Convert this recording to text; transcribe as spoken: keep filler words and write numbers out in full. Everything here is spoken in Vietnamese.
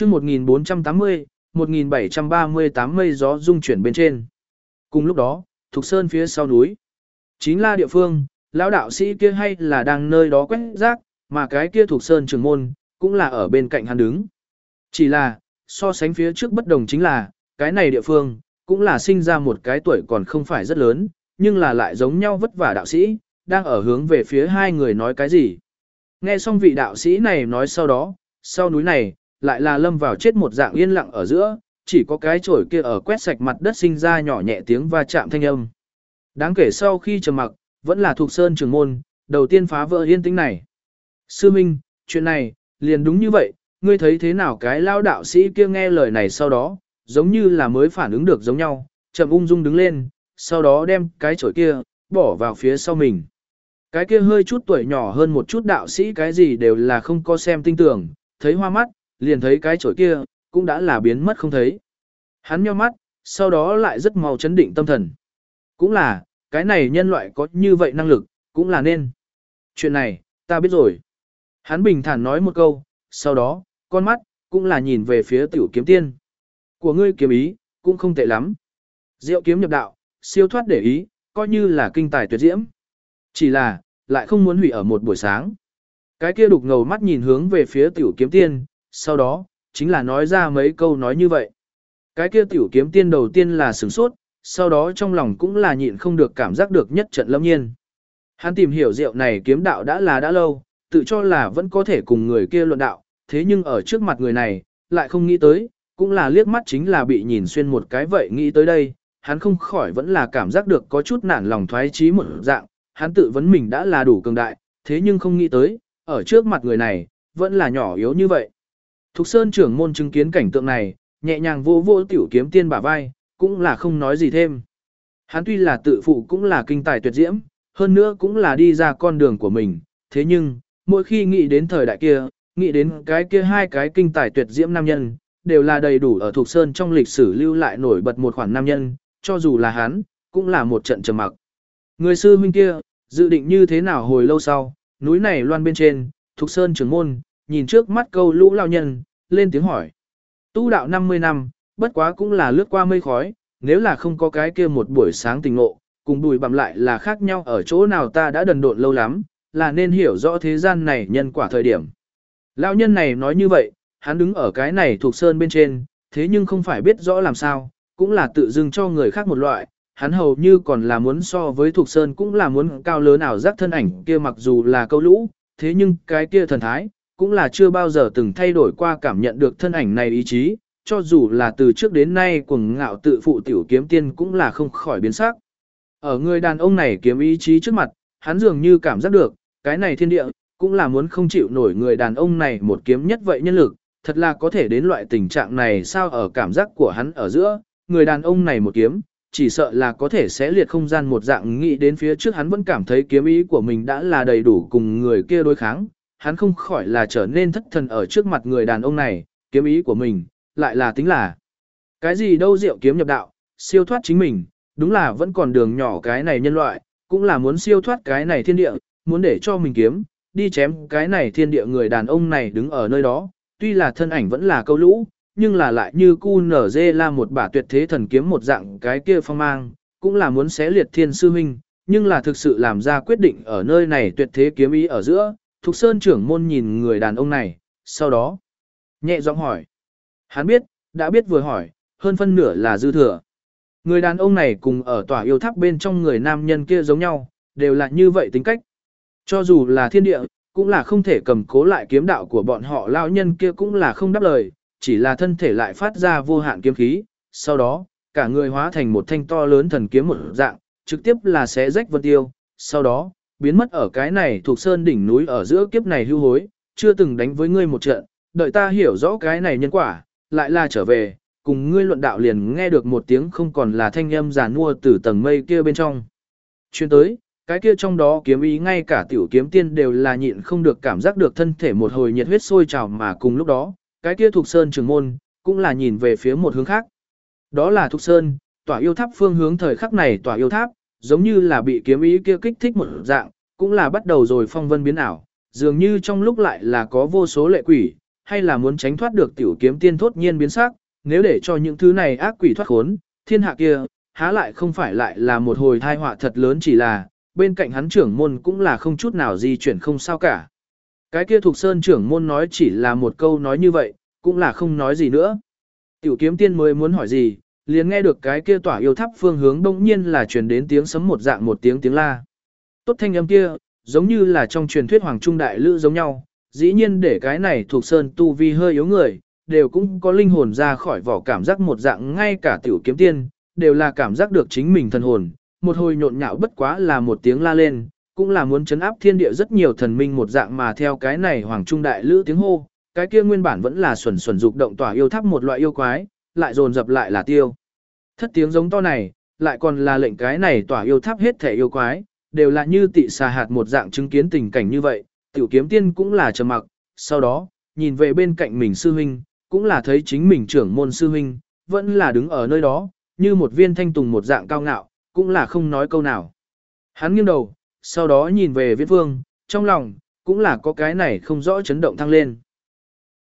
chương một nghìn bốn trăm tám mươi, một nghìn bảy trăm ba mươi tám mây gió rung chuyển bên trên. Cùng lúc đó, Thục Sơn phía sau núi. Chính là địa phương, lão đạo sĩ kia hay là đang nơi đó quét rác, mà cái kia Thục Sơn Trường Môn, cũng là ở bên cạnh hắn đứng. Chỉ là, so sánh phía trước bất đồng chính là, cái này địa phương, cũng là sinh ra một cái tuổi còn không phải rất lớn, nhưng là lại giống nhau vất vả đạo sĩ, đang ở hướng về phía hai người nói cái gì. Nghe xong vị đạo sĩ này nói sau đó, sau núi này, lại là lâm vào chết một dạng yên lặng ở giữa, chỉ có cái chổi kia ở quét sạch mặt đất sinh ra nhỏ nhẹ tiếng va chạm thanh âm. Đáng kể sau khi trầm mặc, vẫn là Thục Sơn Trường Môn, đầu tiên phá vỡ yên tĩnh này. Sư Minh, chuyện này, liền đúng như vậy, ngươi thấy thế nào cái lao đạo sĩ kia nghe lời này sau đó, giống như là mới phản ứng được giống nhau, chậm ung dung đứng lên, sau đó đem cái chổi kia, bỏ vào phía sau mình. Cái kia hơi chút tuổi nhỏ hơn một chút đạo sĩ cái gì đều là không có xem tinh tưởng, thấy hoa mắt, liền thấy cái chổi kia, cũng đã là biến mất không thấy. Hắn nhíu mắt, sau đó lại rất mau chấn định tâm thần. Cũng là, cái này nhân loại có như vậy năng lực, cũng là nên. Chuyện này, ta biết rồi. Hắn bình thản nói một câu, sau đó, con mắt, cũng là nhìn về phía tiểu kiếm tiên. Của ngươi kiếm ý, cũng không tệ lắm. Diệu kiếm nhập đạo, siêu thoát để ý, coi như là kinh tài tuyệt diễm. Chỉ là, lại không muốn hủy ở một buổi sáng. Cái kia đục ngầu mắt nhìn hướng về phía tiểu kiếm tiên, sau đó, chính là nói ra mấy câu nói như vậy. Cái kia tiểu kiếm tiên đầu tiên là sửng sốt, sau đó trong lòng cũng là nhịn không được cảm giác được nhất trận lâm nhiên. Hắn tìm hiểu rượu này kiếm đạo đã là đã lâu, tự cho là vẫn có thể cùng người kia luận đạo, thế nhưng ở trước mặt người này, lại không nghĩ tới, cũng là liếc mắt chính là bị nhìn xuyên một cái vậy nghĩ tới đây, hắn không khỏi vẫn là cảm giác được có chút nản lòng thoái chí một dạng, hắn tự vấn mình đã là đủ cường đại, thế nhưng không nghĩ tới, ở trước mặt người này, vẫn là nhỏ yếu như vậy. Thục Sơn trưởng môn chứng kiến cảnh tượng này, nhẹ nhàng vô vô tiểu kiếm tiên bả vai, cũng là không nói gì thêm. Hắn tuy là tự phụ cũng là kinh tài tuyệt diễm, hơn nữa cũng là đi ra con đường của mình, thế nhưng, mỗi khi nghĩ đến thời đại kia, nghĩ đến cái kia hai cái kinh tài tuyệt diễm nam nhân, đều là đầy đủ ở Thục Sơn trong lịch sử lưu lại nổi bật một khoản nam nhân, cho dù là hắn, cũng là một trận trầm mặc. Người sư huynh kia, dự định như thế nào hồi lâu sau, núi này loan bên trên, Thục Sơn trưởng môn, nhìn trước mắt câu lũ lao nhân, lên tiếng hỏi. Tu đạo năm mươi năm, bất quá cũng là lướt qua mây khói, nếu là không có cái kia một buổi sáng tình ngộ, cùng bùi bặm lại là khác nhau ở chỗ nào ta đã đần độn lâu lắm, là nên hiểu rõ thế gian này nhân quả thời điểm. Lão nhân này nói như vậy, hắn đứng ở cái này Thục Sơn bên trên, thế nhưng không phải biết rõ làm sao, cũng là tự dưng cho người khác một loại, hắn hầu như còn là muốn so với Thục Sơn cũng là muốn cao lớn ảo giác thân ảnh kia mặc dù là câu lũ, thế nhưng cái kia thần thái, cũng là chưa bao giờ từng thay đổi qua cảm nhận được thân ảnh này ý chí, cho dù là từ trước đến nay cuồng ngạo tự phụ tiểu kiếm tiên cũng là không khỏi biến sắc. Ở người đàn ông này kiếm ý chí trước mặt, hắn dường như cảm giác được, cái này thiên địa, cũng là muốn không chịu nổi người đàn ông này một kiếm nhất vậy nhân lực, thật là có thể đến loại tình trạng này sao ở cảm giác của hắn ở giữa, người đàn ông này một kiếm, chỉ sợ là có thể xé liệt không gian một dạng nghĩ đến phía trước hắn vẫn cảm thấy kiếm ý của mình đã là đầy đủ cùng người kia đối kháng, hắn không khỏi là trở nên thất thần ở trước mặt người đàn ông này, kiếm ý của mình, lại là tính là cái gì đâu diệu kiếm nhập đạo, siêu thoát chính mình, đúng là vẫn còn đường nhỏ cái này nhân loại, cũng là muốn siêu thoát cái này thiên địa, muốn để cho mình kiếm, đi chém cái này thiên địa người đàn ông này đứng ở nơi đó, tuy là thân ảnh vẫn là câu lũ, nhưng là lại như cu nở dê la một bả tuyệt thế thần kiếm một dạng cái kia phong mang, cũng là muốn xé liệt thiên sư huynh, nhưng là thực sự làm ra quyết định ở nơi này tuyệt thế kiếm ý ở giữa, Thục Sơn trưởng môn nhìn người đàn ông này, sau đó, nhẹ giọng hỏi. Hắn biết, đã biết vừa hỏi, hơn phân nửa là dư thừa. Người đàn ông này cùng ở tòa yêu tháp bên trong người nam nhân kia giống nhau, đều là như vậy tính cách. Cho dù là thiên địa, cũng là không thể cầm cố lại kiếm đạo của bọn họ lão nhân kia cũng là không đáp lời, chỉ là thân thể lại phát ra vô hạn kiếm khí, sau đó, cả người hóa thành một thanh to lớn thần kiếm một dạng, trực tiếp là xé rách vân tiêu, sau đó, biến mất ở cái này thuộc sơn đỉnh núi ở giữa kiếp này hưu hối, chưa từng đánh với ngươi một trận, đợi ta hiểu rõ cái này nhân quả, lại là trở về, cùng ngươi luận đạo liền nghe được một tiếng không còn là thanh âm giàn mua từ tầng mây kia bên trong. Chuyên tới, cái kia trong đó kiếm ý ngay cả tiểu kiếm tiên đều là nhịn không được cảm giác được thân thể một hồi nhiệt huyết sôi trào mà cùng lúc đó, cái kia thuộc sơn trường môn, cũng là nhìn về phía một hướng khác. Đó là thuộc sơn, tỏa yêu tháp phương hướng thời khắc này tỏa yêu tháp, giống như là bị kiếm ý kia kích thích một dạng, cũng là bắt đầu rồi phong vân biến ảo, dường như trong lúc lại là có vô số lệ quỷ, hay là muốn tránh thoát được tiểu kiếm tiên thốt nhiên biến sắc, nếu để cho những thứ này ác quỷ thoát khốn, thiên hạ kia, há lại không phải lại là một hồi thai họa thật lớn, chỉ là, bên cạnh hắn trưởng môn cũng là không chút nào di chuyển không sao cả. Cái kia Thục Sơn trưởng môn nói chỉ là một câu nói như vậy, cũng là không nói gì nữa. Tiểu kiếm tiên mới muốn hỏi gì, liền nghe được cái kia tỏa yêu tháp phương hướng đông nhiên là truyền đến tiếng sấm một dạng một tiếng tiếng la. Tốt thanh âm kia, giống như là trong truyền thuyết Hoàng Trung Đại Lữ giống nhau, dĩ nhiên để cái này Thục Sơn tu vi hơi yếu người, đều cũng có linh hồn ra khỏi vỏ cảm giác một dạng, ngay cả tiểu kiếm tiên, đều là cảm giác được chính mình thần hồn, một hồi nhộn nhạo bất quá là một tiếng la lên, cũng là muốn chấn áp thiên địa rất nhiều thần minh một dạng, mà theo cái này Hoàng Trung Đại Lữ tiếng hô, cái kia nguyên bản vẫn là xuẩn xuẩn dục động tỏa yêu tháp một loại yêu quái, lại dồn dập lại là tiêu. Thất tiếng giống to này, lại còn là lệnh cái này tỏa yêu tháp hết thể yêu quái, đều là như tị xà hạt một dạng chứng kiến tình cảnh như vậy, tiểu kiếm tiên cũng là trầm mặc, sau đó, nhìn về bên cạnh mình sư huynh, cũng là thấy chính mình trưởng môn sư huynh, vẫn là đứng ở nơi đó, như một viên thanh tùng một dạng cao ngạo, cũng là không nói câu nào. Hắn nghiêng đầu, sau đó nhìn về Viễn Vương, trong lòng, cũng là có cái này không rõ chấn động thăng lên.